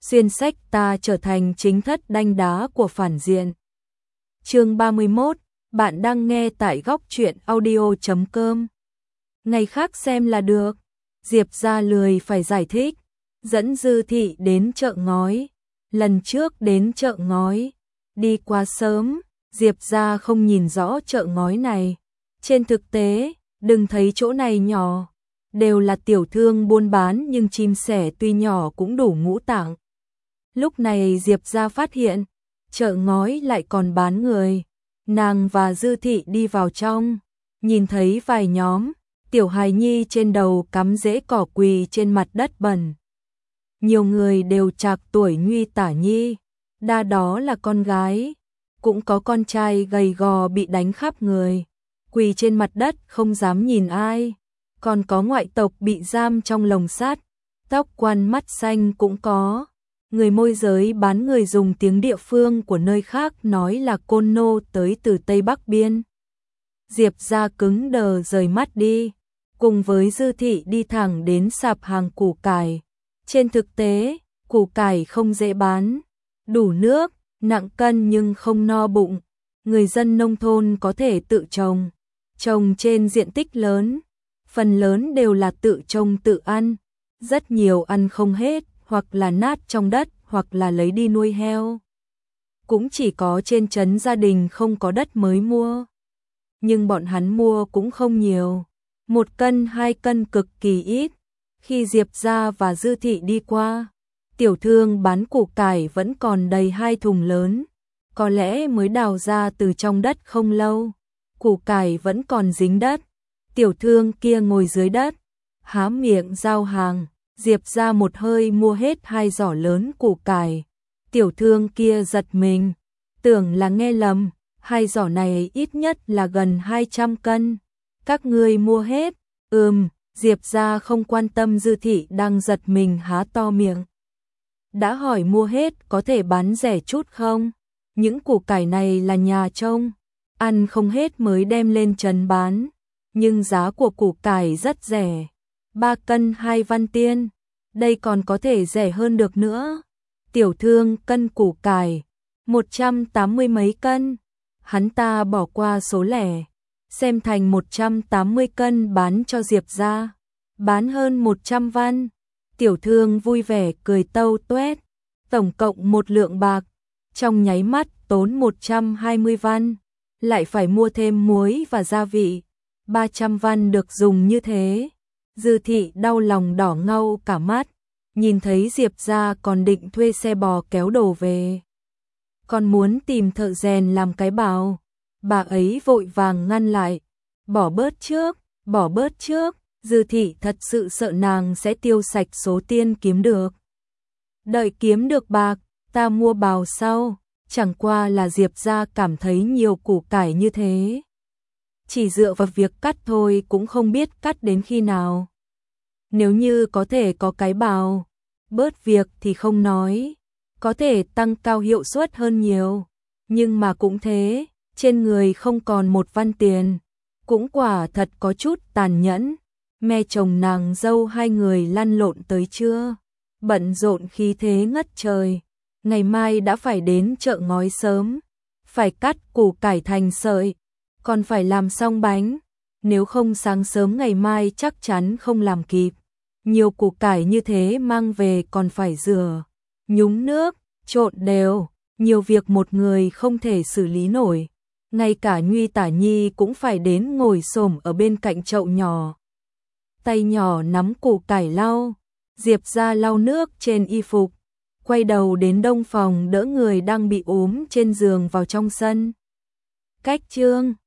xuyên sách ta trở thành chính thất đanh đá của phản diện. Chương 31, bạn đang nghe tại góc truyện audio.com. Ngày khác xem là được. Diệp gia lười phải giải thích, dẫn Dư Thị đến chợ ngói. Lần trước đến chợ ngói, đi quá sớm, Diệp gia không nhìn rõ chợ ngói này. Trên thực tế, đừng thấy chỗ này nhỏ, đều là tiểu thương buôn bán nhưng chim sẻ tuy nhỏ cũng đủ ngũ tạng. Lúc này Diệp gia phát hiện, chợ ngói lại còn bán người. Nàng và Dư Thị đi vào trong, nhìn thấy vài nhóm tiểu hài nhi trên đầu cắm rễ cỏ quỳ trên mặt đất bẩn. Nhiều người đều trạc tuổi Nhuy Tả Nhi, đa đó là con gái, cũng có con trai gầy gò bị đánh khắp người, quỳ trên mặt đất không dám nhìn ai, còn có ngoại tộc bị giam trong lồng sắt, tóc quan mắt xanh cũng có. Người môi giới bán người dùng tiếng địa phương của nơi khác nói là côn nô tới từ Tây Bắc Biên. Diệp gia cứng đờ rời mắt đi, cùng với Dư Thị đi thẳng đến sạp hàng củ cải. Trên thực tế, củ cải không dễ bán, đủ nước, nặng cân nhưng không no bụng. Người dân nông thôn có thể tự trồng, trồng trên diện tích lớn, phần lớn đều là tự trồng tự ăn, rất nhiều ăn không hết, hoặc là nát trong đất, hoặc là lấy đi nuôi heo. Cũng chỉ có trên trấn gia đình không có đất mới mua. Nhưng bọn hắn mua cũng không nhiều, 1 cân 2 cân cực kỳ ít. Khi Diệp gia và Dư Thị đi qua, tiểu thương bán củ cải vẫn còn đầy 2 thùng lớn, có lẽ mới đào ra từ trong đất không lâu. Củ cải vẫn còn dính đất, tiểu thương kia ngồi dưới đất, há miệng giao hàng. Diệp gia một hơi mua hết 2 giỏ lớn củ cải. Tiểu thương kia giật mình, tưởng là nghe lầm, 2 giỏ này ít nhất là gần 200 cân. Các ngươi mua hết? Diệp gia không quan tâm. Dư Thị đang giật mình há to miệng. Đã hỏi mua hết có thể bán rẻ chút không? Những củ cải này là nhà trông, ăn không hết mới đem lên trấn bán, nhưng giá của củ cải rất rẻ. 3 cân 2 văn tiền, đây còn có thể rẻ hơn được nữa. Tiểu thương cân củ cải, 180 mấy cân, hắn ta bỏ qua số lẻ, xem thành 180 cân bán cho Diệp gia, bán hơn 100 văn. Tiểu thương vui vẻ cười tâu tuét, tổng cộng 1 lượng bạc, trong nháy mắt tốn 120 văn, lại phải mua thêm muối và gia vị, 300 văn được dùng như thế. Dư Thị đau lòng đỏ ngầu cả mắt, nhìn thấy Diệp gia còn định thuê xe bò kéo đồ về, còn muốn tìm thợ rèn làm cái bào. Bà ấy vội vàng ngăn lại, bỏ bớt trước, bỏ bớt trước. Dư Thị thật sự sợ nàng sẽ tiêu sạch số tiền kiếm được. Đợi kiếm được bạc, ta mua bào sau. Chẳng qua là Diệp gia cảm thấy nhiều củ cải như thế, chỉ dựa vào việc cắt thôi cũng không biết cắt đến khi nào. Nếu như có thể có cái bào, bớt việc thì không nói, có thể tăng cao hiệu suất hơn nhiều. Nhưng mà cũng thế, trên người không còn 1 văn tiền, cũng quả thật có chút tàn nhẫn. Mẹ chồng nàng dâu 2 người lăn lộn tới trưa, bận rộn khí thế ngất trời. Ngày mai đã phải đến chợ ngói sớm, phải cắt củ cải thành sợi, còn phải làm xong bánh, nếu không sáng sớm ngày mai chắc chắn không làm kịp. Nhiều củ cải như thế mang về còn phải rửa, nhúng nước, trộn đều, nhiều việc một người không thể xử lý nổi. Ngay cả Nhuy Tả Nhi cũng phải đến ngồi xổm ở bên cạnh chậu nhỏ, tay nhỏ nắm củ cải lau. Diệp gia lau nước trên y phục, quay đầu đến đông phòng đỡ người đang bị ốm trên giường vào trong sân. Cách chương